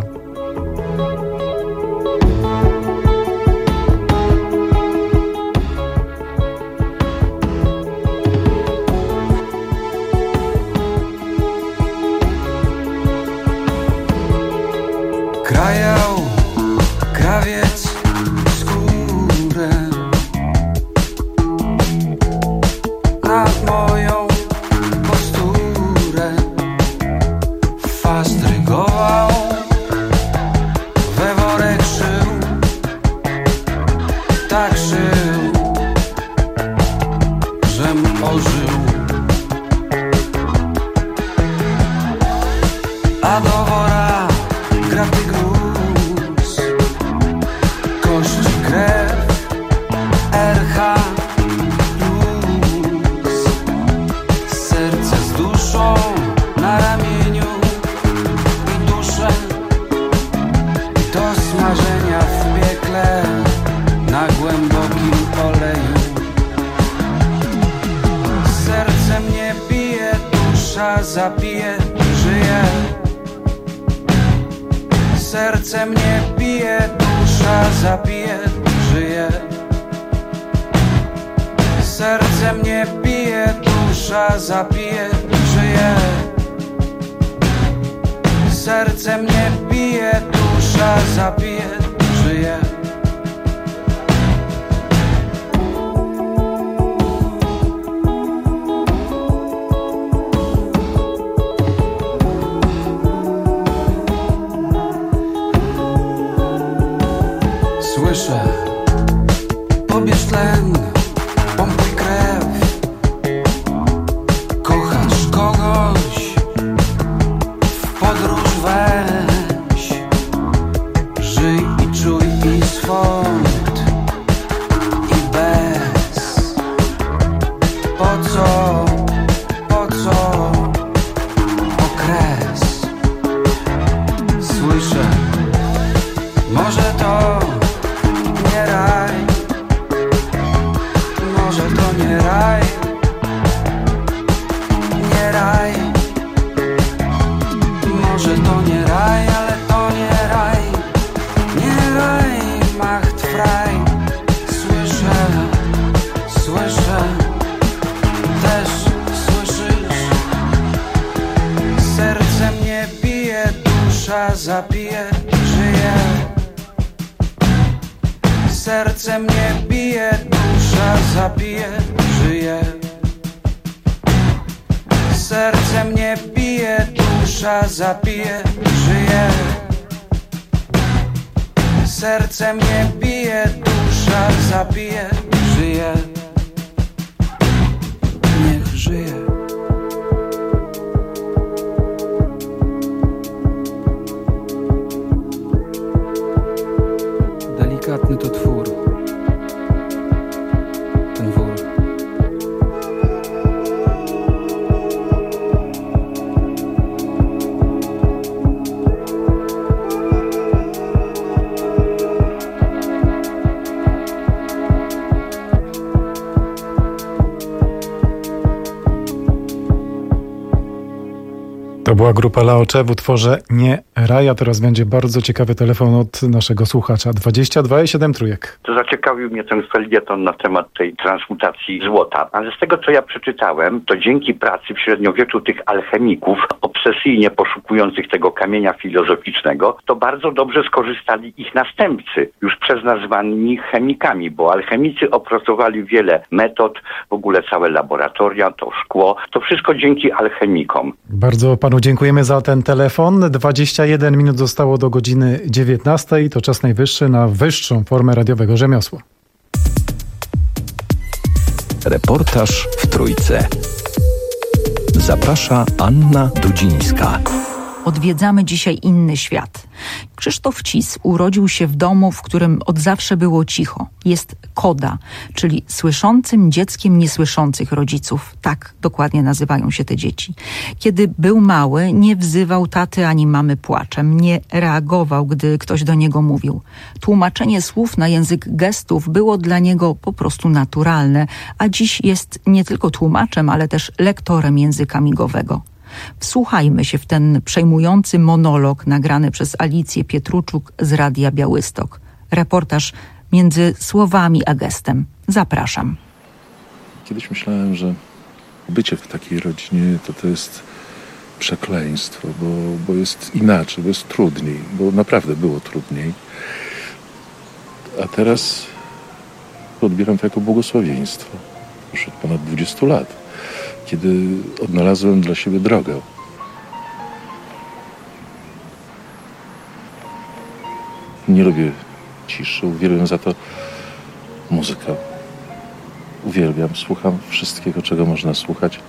Krajał krawiec skórę nad moją posturę, fastrygował, we worek szył, tak szył, żem ożył, a do wora grafty gruz. zabije, żyje. Serce mnie bije, dusza zabije, żyje. Serce mnie bije, dusza zabije, żyje. Serce mnie bije, dusza zabije, żyje. Słyszę, pobierz tlen, pompuj krew. Kochasz kogoś, w podróż weź. Żyj i czuj i swąd i bez. Po co, po co okres? Słyszę, może to nie raj, może to nie raj, nie raj, może to nie raj, ale to nie raj, nie raj, macht frei. Słyszę, słyszę, też słyszysz. Serce mnie bije, dusza zabije, żyje. Serce mnie bije, dusza zabije, żyje. Serce mnie bije, dusza zabije, żyje. Serce mnie bije, dusza zabije, żyje. Niech żyje. Delikatny to twór, ten wór. To była grupa Laocze w utworze Nie Raj, a teraz będzie bardzo ciekawy telefon od naszego słuchacza. dwadzieścia dwa i siedem trójek. To zaciekawił mnie ten felieton na temat tej transmutacji złota. Ale z tego, co ja przeczytałem, to dzięki pracy w średniowieczu tych alchemików, obsesyjnie poszukujących tego kamienia filozoficznego, to bardzo dobrze skorzystali ich następcy, już przez nazwanymi chemikami, bo alchemicy opracowali wiele metod, w ogóle całe laboratoria, to szkło, to wszystko dzięki alchemikom. Bardzo panu dziękujemy za ten telefon. dwadzieścia jeden minut zostało do godziny dziewiętnastej. To czas najwyższy na wyższą formę radiowego rzemiosła. Reportaż w Trójce. Zaprasza Anna Dudzińska. Odwiedzamy dzisiaj inny świat. Krzysztof Cis urodził się w domu, w którym od zawsze było cicho. Jest koda, czyli słyszącym dzieckiem niesłyszących rodziców. Tak dokładnie nazywają się te dzieci. Kiedy był mały, nie wzywał taty ani mamy płaczem. Nie reagował, gdy ktoś do niego mówił. Tłumaczenie słów na język gestów było dla niego po prostu naturalne, a dziś jest nie tylko tłumaczem, ale też lektorem języka migowego. Wsłuchajmy się w ten przejmujący monolog nagrany przez Alicję Pietruczuk z Radia Białystok. Reportaż między słowami a gestem. Zapraszam. Kiedyś myślałem, że bycie w takiej rodzinie to to jest przekleństwo, bo, bo jest inaczej, bo jest trudniej, bo naprawdę było trudniej. A teraz odbieram to jako błogosławieństwo. Już od ponad dwudziestu lat. Kiedy odnalazłem dla siebie drogę. Nie lubię ciszy, uwielbiam za to muzykę. Uwielbiam, słucham wszystkiego, czego można słuchać.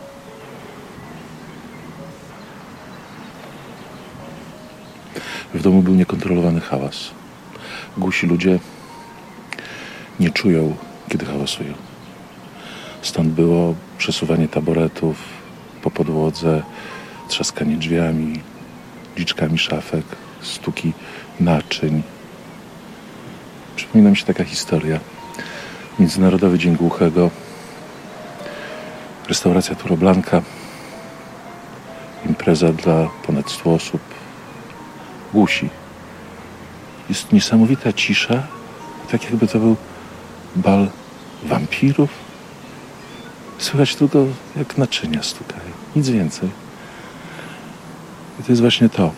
W domu był niekontrolowany hałas. Głusi ludzie nie czują, kiedy hałasują. Stąd było przesuwanie taboretów po podłodze, trzaskanie drzwiami, liczkami szafek, stuki naczyń. Przypomina mi się taka historia. Międzynarodowy Dzień Głuchego, restauracja Turoblanka impreza dla ponad stu osób. Głusi. Jest niesamowita cisza, tak jakby to był bal wampirów. Słychać tylko, jak naczynia stukają. Nic więcej. I to jest właśnie to.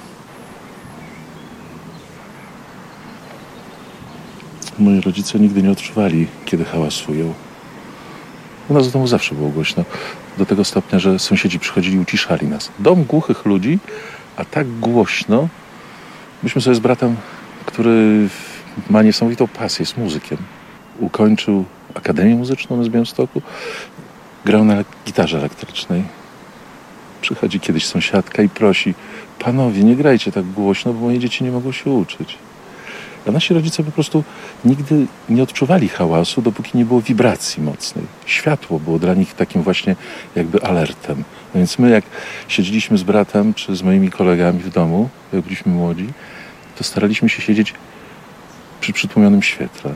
Moi rodzice nigdy nie odczuwali, kiedy hałasują. U nas w domu zawsze było głośno. Do tego stopnia, że sąsiedzi przychodzili i uciszali nas. Dom głuchych ludzi, a tak głośno. Myśmy sobie z bratem, który ma niesamowitą pasję, jest muzykiem. Ukończył Akademię Muzyczną na Białymstoku. Grał na gitarze elektrycznej. Przychodzi kiedyś sąsiadka i prosi: panowie, nie grajcie tak głośno, bo moje dzieci nie mogą się uczyć. A nasi rodzice po prostu nigdy nie odczuwali hałasu, dopóki nie było wibracji mocnej. Światło było dla nich takim właśnie jakby alertem. No więc my, jak siedzieliśmy z bratem czy z moimi kolegami w domu, jak byliśmy młodzi, to staraliśmy się siedzieć przy przytłumionym świetle.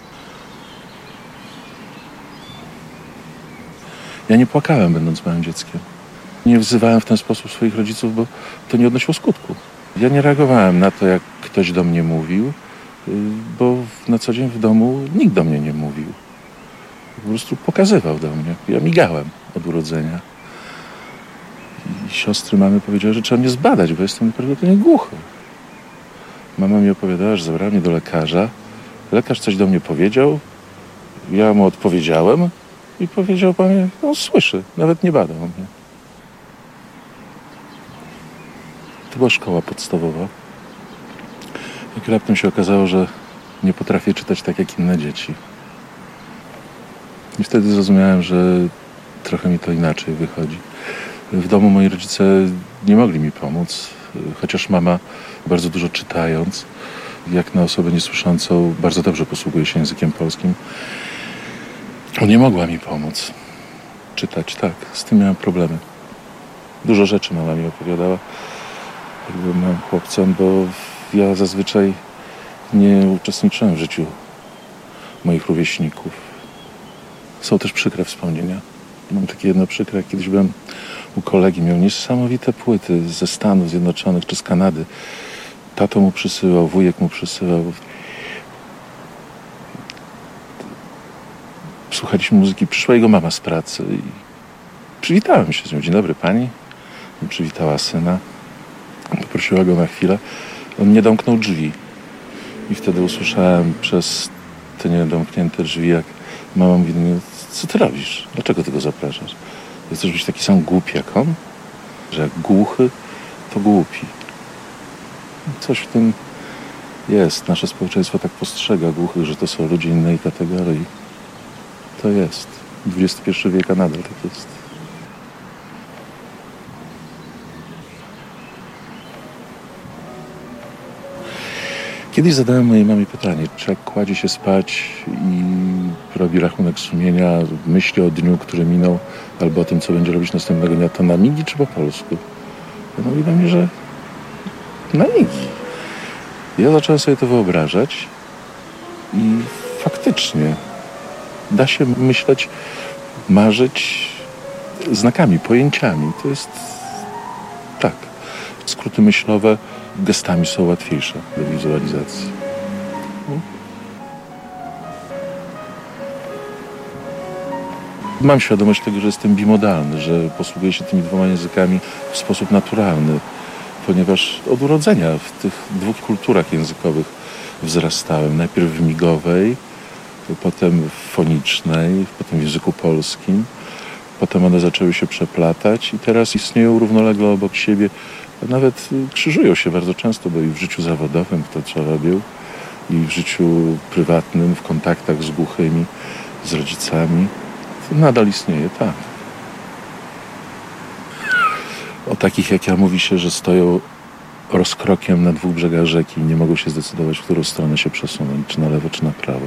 Ja nie płakałem, będąc małym dzieckiem. Nie wzywałem w ten sposób swoich rodziców, bo to nie odnosiło skutku. Ja nie reagowałem na to, jak ktoś do mnie mówił, bo na co dzień w domu nikt do mnie nie mówił. Po prostu pokazywał do mnie. Ja migałem od urodzenia. I siostry mamy powiedziały, że trzeba mnie zbadać, bo jestem prawdopodobnie głuchy. Mama mi opowiadała, że zabrała mnie do lekarza. Lekarz coś do mnie powiedział. Ja mu odpowiedziałem i powiedział: panie, on słyszy, nawet nie badał mnie. To była szkoła podstawowa. Jak raptem się okazało, że nie potrafię czytać tak jak inne dzieci. I wtedy zrozumiałem, że trochę mi to inaczej wychodzi. W domu moi rodzice nie mogli mi pomóc, chociaż mama, bardzo dużo czytając, jak na osobę niesłyszącą, bardzo dobrze posługuje się językiem polskim. Nie mogła mi pomóc czytać, tak. Z tym miałem problemy. Dużo rzeczy mama mi opowiadała, jak byłem małym chłopcem, bo ja zazwyczaj nie uczestniczyłem w życiu moich rówieśników. Są też przykre wspomnienia. Mam takie jedno przykre, jak kiedyś byłem u kolegi, miał niesamowite płyty ze Stanów Zjednoczonych czy z Kanady. Tato mu przysyłał, wujek mu przysyłał. Słuchaliśmy muzyki, przyszła jego mama z pracy i przywitałem się z nią. Dzień dobry pani. Przywitała syna. Poprosiła go na chwilę. On nie domknął drzwi. I wtedy usłyszałem przez te niedomknięte drzwi, jak mama mówi do mnie: co ty robisz? Dlaczego ty go zapraszasz? Chcesz być taki sam głupi jak on? Że jak głuchy, to głupi. Coś w tym jest. Nasze społeczeństwo tak postrzega głuchych, że to są ludzie innej kategorii. To jest. dwudziesty pierwszy wiek, a nadal tak jest. Kiedyś zadałem mojej mamie pytanie, czy jak kładzie się spać i robi rachunek sumienia, myśli o dniu, który minął, albo o tym, co będzie robić następnego dnia, to na migi czy po polsku? Ja mówi do mnie, że na migi. Ja zacząłem sobie to wyobrażać i faktycznie da się myśleć, marzyć znakami, pojęciami. To jest tak. Skróty myślowe gestami są łatwiejsze do wizualizacji. Mam świadomość tego, że jestem bimodalny, że posługuję się tymi dwoma językami w sposób naturalny, ponieważ od urodzenia w tych dwóch kulturach językowych wzrastałem. Najpierw w migowej, potem w fonicznej, potem w języku polskim. Potem one zaczęły się przeplatać i teraz istnieją równolegle obok siebie. A nawet krzyżują się bardzo często, bo i w życiu zawodowym kto co robił, i w życiu prywatnym, w kontaktach z głuchymi, z rodzicami. To nadal istnieje, tak. O takich jak ja mówi się, że stoją rozkrokiem na dwóch brzegach rzeki i nie mogą się zdecydować, w którą stronę się przesunąć, czy na lewo, czy na prawo.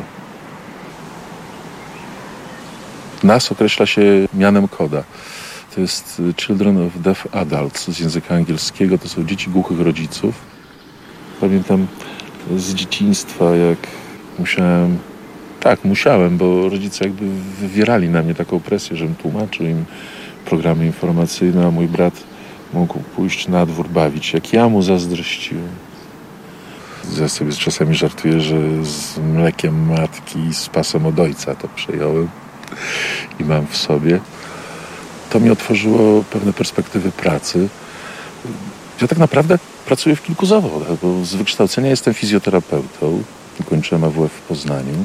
Nas określa się mianem koda. To jest Children of Deaf Adults z języka angielskiego. To są dzieci głuchych rodziców. Pamiętam z dzieciństwa, jak musiałem... Tak, musiałem, bo rodzice jakby wywierali na mnie taką presję, żebym tłumaczył im programy informacyjne, a mój brat mógł pójść na dwór bawić, jak ja mu zazdrościłem. Ja sobie czasami żartuję, że z mlekiem matki i z pasem od ojca to przejąłem i mam w sobie. To mi otworzyło pewne perspektywy pracy. Ja tak naprawdę pracuję w kilku zawodach, bo z wykształcenia jestem fizjoterapeutą. Kończyłem A W F w Poznaniu.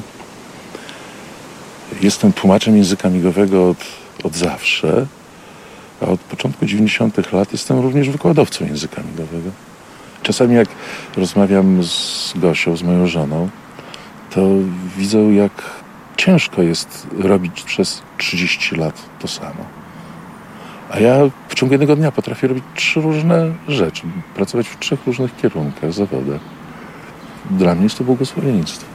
Jestem tłumaczem języka migowego od, od zawsze, a od początku dziewięćdziesiątych lat jestem również wykładowcą języka migowego. Czasami jak rozmawiam z Gosią, z moją żoną, to widzę, jak ciężko jest robić przez trzydzieści lat to samo. A ja w ciągu jednego dnia potrafię robić trzy różne rzeczy, pracować w trzech różnych kierunkach, zawodach. Dla mnie jest to błogosławieństwo.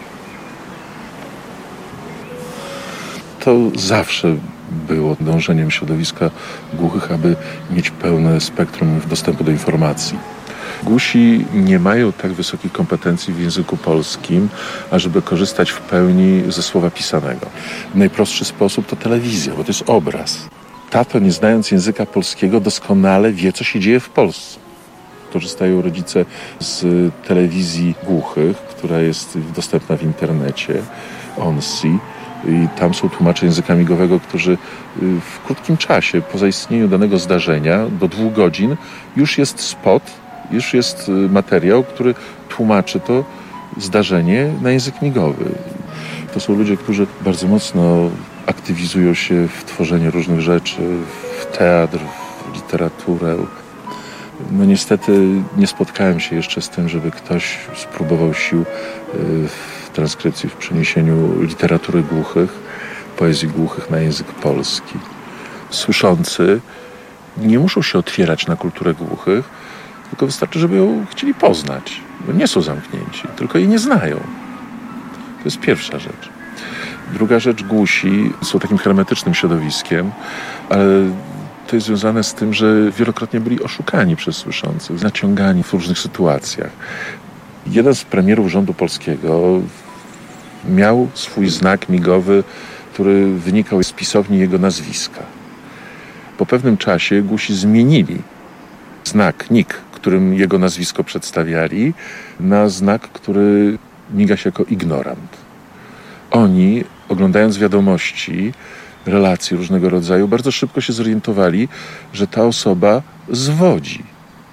To zawsze było dążeniem środowiska głuchych, aby mieć pełne spektrum dostępu do informacji. Głusi nie mają tak wysokich kompetencji w języku polskim, ażeby korzystać w pełni ze słowa pisanego. Najprostszy sposób to telewizja, bo to jest obraz. Tato, nie znając języka polskiego, doskonale wie, co się dzieje w Polsce. Korzystają rodzice z telewizji głuchych, która jest dostępna w internecie, ONSI. I tam są tłumacze języka migowego, którzy w krótkim czasie, po zaistnieniu danego zdarzenia, do dwóch godzin, już jest spot, już jest materiał, który tłumaczy to zdarzenie na język migowy. To są ludzie, którzy bardzo mocno aktywizują się w tworzeniu różnych rzeczy, w teatr, w literaturę. No niestety nie spotkałem się jeszcze z tym, żeby ktoś spróbował sił w transkrypcji, w przeniesieniu literatury głuchych, poezji głuchych na język polski. Słyszący nie muszą się otwierać na kulturę głuchych, tylko wystarczy, żeby ją chcieli poznać. Bo nie są zamknięci, tylko jej nie znają. To jest pierwsza rzecz. Druga rzecz, głusi są takim hermetycznym środowiskiem, ale to jest związane z tym, że wielokrotnie byli oszukani przez słyszących, naciągani w różnych sytuacjach. Jeden z premierów rządu polskiego miał swój znak migowy, który wynikał z pisowni jego nazwiska. Po pewnym czasie głusi zmienili znak, nick, którym jego nazwisko przedstawiali, na znak, który miga się jako ignorant. Oni, oglądając wiadomości, relacje różnego rodzaju, bardzo szybko się zorientowali, że ta osoba zwodzi.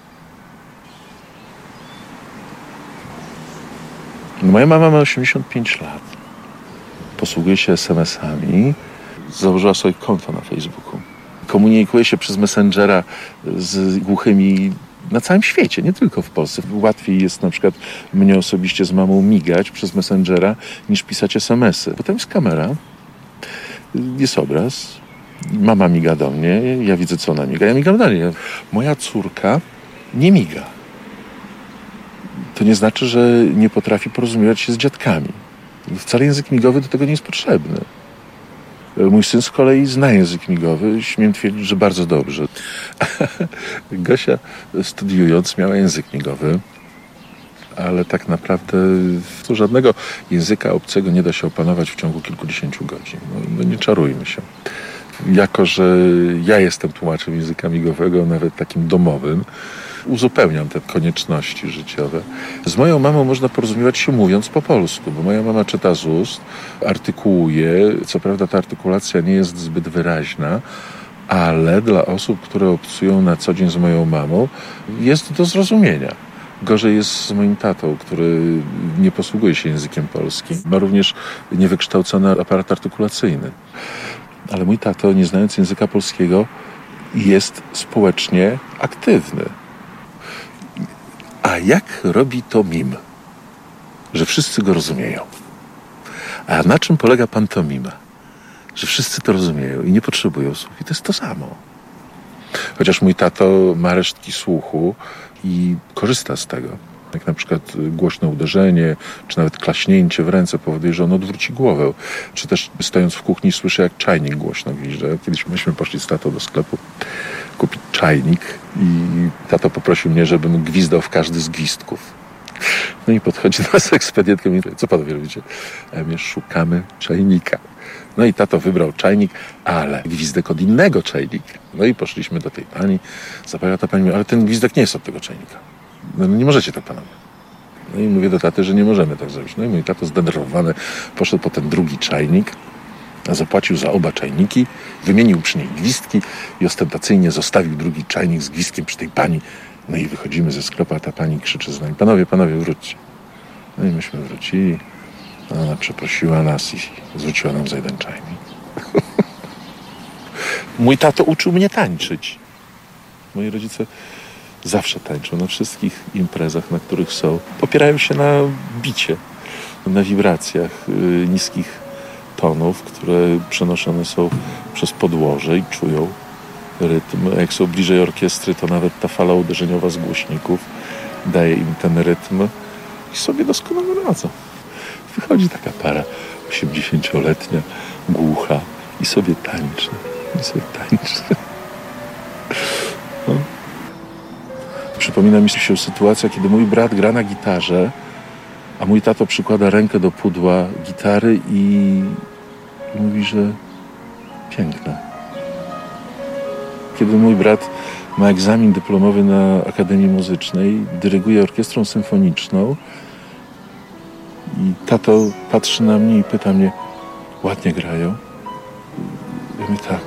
Moja mama ma osiemdziesiąt pięć lat. Posługuje się es em esami. Założyła sobie konto na Facebooku. Komunikuje się przez Messengera z głuchymi na całym świecie, nie tylko w Polsce. Łatwiej jest na przykład mnie osobiście z mamą migać przez Messengera, niż pisać es em esy. Potem jest kamera, jest obraz, mama miga do mnie, ja widzę, co ona miga, ja migam dalej. Moja córka nie miga. To nie znaczy, że nie potrafi porozumiewać się z dziadkami. Wcale język migowy do tego nie jest potrzebny. Mój syn z kolei zna język migowy, śmiem twierdzić, że bardzo dobrze. Gosia, studiując, miała język migowy, ale tak naprawdę to żadnego języka obcego nie da się opanować w ciągu kilkudziesięciu godzin. No, no nie czarujmy się. Jako że ja jestem tłumaczem języka migowego, nawet takim domowym, uzupełniam te konieczności życiowe. Z moją mamą można porozumiewać się mówiąc po polsku, bo moja mama czyta z ust, artykułuje. Co prawda ta artykulacja nie jest zbyt wyraźna, ale dla osób, które obcują na co dzień z moją mamą, jest do zrozumienia. Gorzej jest z moim tatą, który nie posługuje się językiem polskim. Ma również niewykształcony aparat artykulacyjny. Ale mój tato, nie znając języka polskiego, jest społecznie aktywny. A jak robi to mim? Że wszyscy go rozumieją. A na czym polega pantomima? Że wszyscy to rozumieją i nie potrzebują słów. I to jest to samo. Chociaż mój tato ma resztki słuchu i korzysta z tego. Jak na przykład głośne uderzenie, czy nawet klaśnięcie w ręce powoduje, że on odwróci głowę. Czy też stojąc w kuchni słyszę, jak czajnik głośno gwizdże. Kiedyś myśmy poszli z tatą do sklepu kupić czajnik i tato poprosił mnie, żebym gwizdał w każdy z gwizdków. No i podchodzi do nas ekspedientka i mówi, co panowie robicie? A ja mówię, szukamy czajnika. No i tato wybrał czajnik, ale gwizdek od innego czajnika. No i poszliśmy do tej pani, zapytała ta pani, ale ten gwizdek nie jest od tego czajnika. No nie możecie tak, panowie. No i mówię do taty, że nie możemy tak zrobić. No i mój tato zdenerwowany poszedł po ten drugi czajnik, a zapłacił za oba czajniki, wymienił przy niej gwizdki i ostentacyjnie zostawił drugi czajnik z gwizdkiem przy tej pani. No i wychodzimy ze sklepu, a ta pani krzyczy z nami, panowie, panowie, wróćcie. No i myśmy wrócili. Ona przeprosiła nas i zwróciła nam za jeden czajnik. Mój tato uczył mnie tańczyć. Moi rodzice zawsze tańczą na wszystkich imprezach, na których są. Opierają się na bicie, na wibracjach yy, niskich tonów, które przenoszone są przez podłoże i czują rytm. Jak są bliżej orkiestry, to nawet ta fala uderzeniowa z głośników daje im ten rytm i sobie doskonale radzą. Wychodzi taka para osiemdziesięcioletnia, głucha i sobie tańczy. I sobie tańczy. No. Przypomina mi się sytuacja, kiedy mój brat gra na gitarze, a mój tato przykłada rękę do pudła gitary i, i mówi, że piękne. Kiedy mój brat ma egzamin dyplomowy na Akademii Muzycznej, dyryguje orkiestrą symfoniczną i tato patrzy na mnie i pyta mnie, ładnie grają? Ja mówię, tak.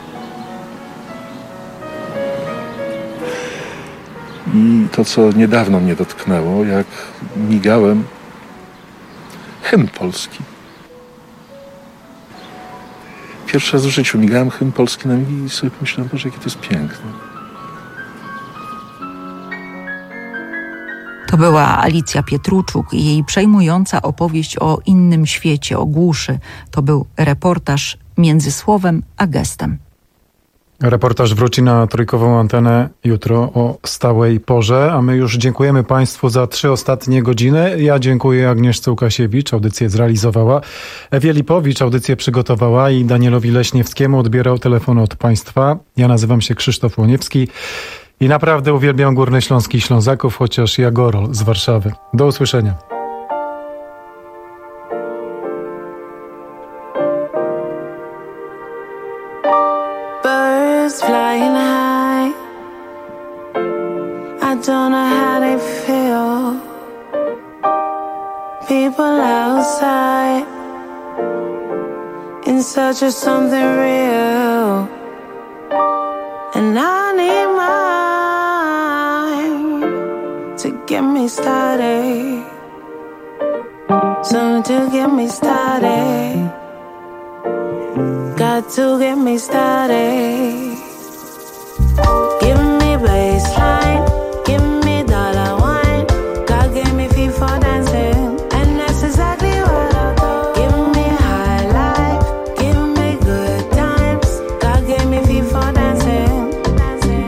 I to, co niedawno mnie dotknęło, jak migałem hymn polski. Pierwszy raz w życiu migałem hymn polski na migi i sobie pomyślałem, Boże, jakie to jest piękne. To była Alicja Pietruczuk i jej przejmująca opowieść o innym świecie, o głuszy. To był reportaż Między słowem a gestem. Reportaż wróci na trójkową antenę jutro o stałej porze, a my już dziękujemy Państwu za trzy ostatnie godziny. Ja dziękuję Agnieszce Łukasiewicz, audycję zrealizowała. Ewie Lipowicz audycję przygotowała i Danielowi Leśniewskiemu odbierał telefon od Państwa. Ja nazywam się Krzysztof Łoniewski i naprawdę uwielbiam Górny Śląsk i Ślązaków, chociaż ja Gorol z Warszawy. Do usłyszenia. Flying high, I don't know how they feel. People outside in search of something real, and I need mine to get me started, something to get me started. Got to get me started. Give me baseline, give me dollar wine. God gave me feet for dancing, and that's exactly what I do. Give me high life, give me good times. God gave me feet for dancing, dancing.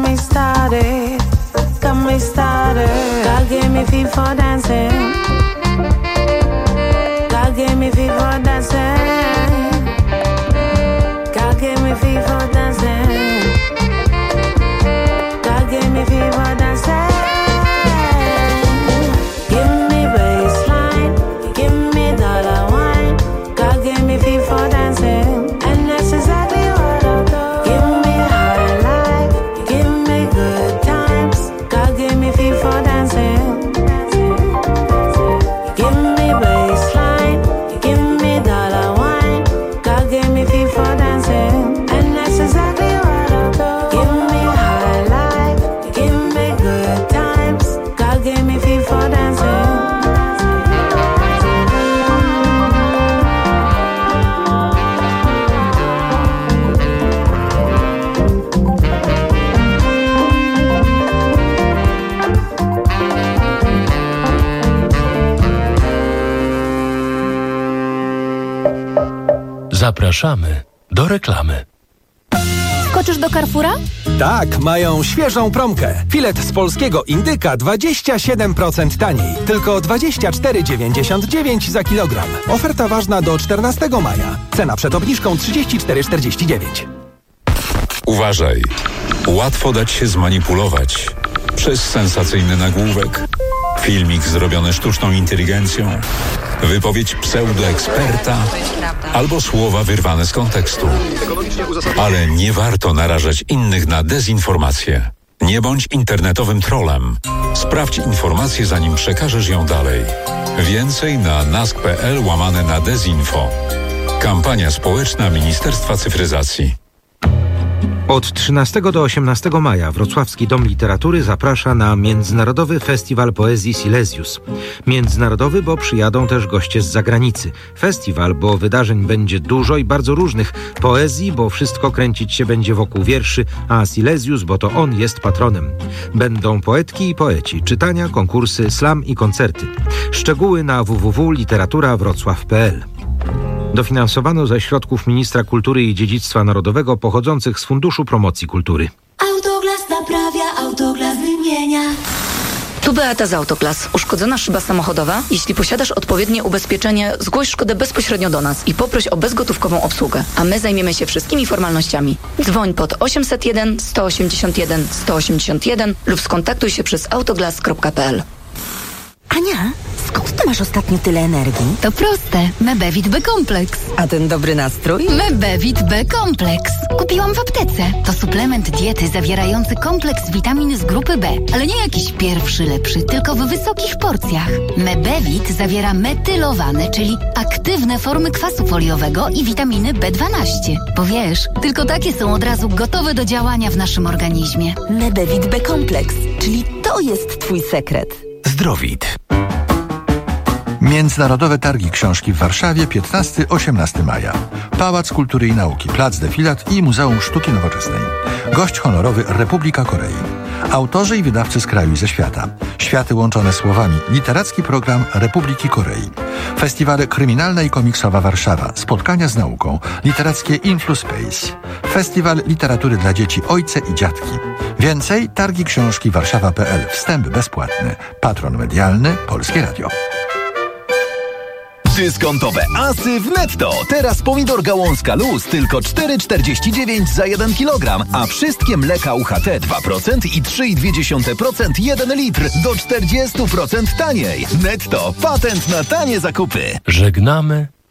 me started, got me started. God gave me feet for dancing. God gave me feet for dancing. God gave me feet for dancing. God gave me feet for dancing. Give me baseline, give me dollar wine. God gave me feet for dancing, and that's exactly what I'll do. Give me high life, give me good times. God gave me feet for dancing. Give me baseline, give me dollar wine. God gave me feet for dancing, and that's exactly what I'll do. Give me high life, give me good times. God gave me feet for dancing. Zapraszamy do reklamy. Skoczysz do Carrefoura? Tak, mają świeżą promkę. Filet z polskiego indyka dwadzieścia siedem procent taniej. Tylko dwadzieścia cztery dziewięćdziesiąt dziewięć za kilogram. Oferta ważna do czternastego maja. Cena przed obniżką trzydzieści cztery czterdzieści dziewięć. Uważaj. Łatwo dać się zmanipulować przez sensacyjny nagłówek, filmik zrobiony sztuczną inteligencją, wypowiedź pseudoeksperta albo słowa wyrwane z kontekstu. Ale nie warto narażać innych na dezinformację. Nie bądź internetowym trollem. Sprawdź informację, zanim przekażesz ją dalej. Więcej na nask.pl łamane na dezinfo. Kampania społeczna Ministerstwa Cyfryzacji. Od trzynastego do osiemnastego maja Wrocławski Dom Literatury zaprasza na Międzynarodowy Festiwal Poezji Silesius. Międzynarodowy, bo przyjadą też goście z zagranicy. Festiwal, bo wydarzeń będzie dużo i bardzo różnych. Poezji, bo wszystko kręcić się będzie wokół wierszy, a Silesius, bo to on jest patronem. Będą poetki i poeci, czytania, konkursy, slam i koncerty. Szczegóły na w w w kropka literatura wrocław kropka p l. Dofinansowano ze środków Ministra Kultury i Dziedzictwa Narodowego pochodzących z Funduszu Promocji Kultury. Autoglas naprawia, Autoglas wymienia. Tu Beata z Autoglas. Uszkodzona szyba samochodowa? Jeśli posiadasz odpowiednie ubezpieczenie, zgłoś szkodę bezpośrednio do nas i poproś o bezgotówkową obsługę, a my zajmiemy się wszystkimi formalnościami. Dzwoń pod osiemset jeden sto osiemdziesiąt jeden sto osiemdziesiąt jeden lub skontaktuj się przez autoglas kropka p l. Ania, skąd ty masz ostatnio tyle energii? To proste. Mebevit B-kompleks. A ten dobry nastrój? Mebevit B-kompleks. Kupiłam w aptece. To suplement diety zawierający kompleks witamin z grupy B. Ale nie jakiś pierwszy lepszy, tylko w wysokich porcjach. Mebevit zawiera metylowane, czyli aktywne formy kwasu foliowego i witaminy B dwanaście. Bo wiesz, tylko takie są od razu gotowe do działania w naszym organizmie. Mebevit B-kompleks, czyli to jest twój sekret. Zdrowit. Międzynarodowe Targi Książki w Warszawie piętnastego do osiemnastego maja. Pałac Kultury i Nauki, Plac Defilat i Muzeum Sztuki Nowoczesnej. Gość honorowy Republika Korei. Autorzy i wydawcy z kraju i ze świata. Światy łączone słowami. Literacki program Republiki Korei. Festiwale Kryminalna i Komiksowa Warszawa. Spotkania z nauką. Literackie InfluSpace. Festiwal Literatury dla Dzieci Ojce i Dziadki. Więcej Targi Książki Warszawa kropka p l. Wstęp bezpłatny. Patron medialny Polskie Radio. Dyskontowe asy w Netto. Teraz pomidor gałązka luz tylko cztery czterdzieści dziewięć za jeden kilogram, a wszystkie mleka U H T dwa procent i trzy przecinek dwa procent jeden litr do czterdzieści procent taniej. Netto. Patent na tanie zakupy. Żegnamy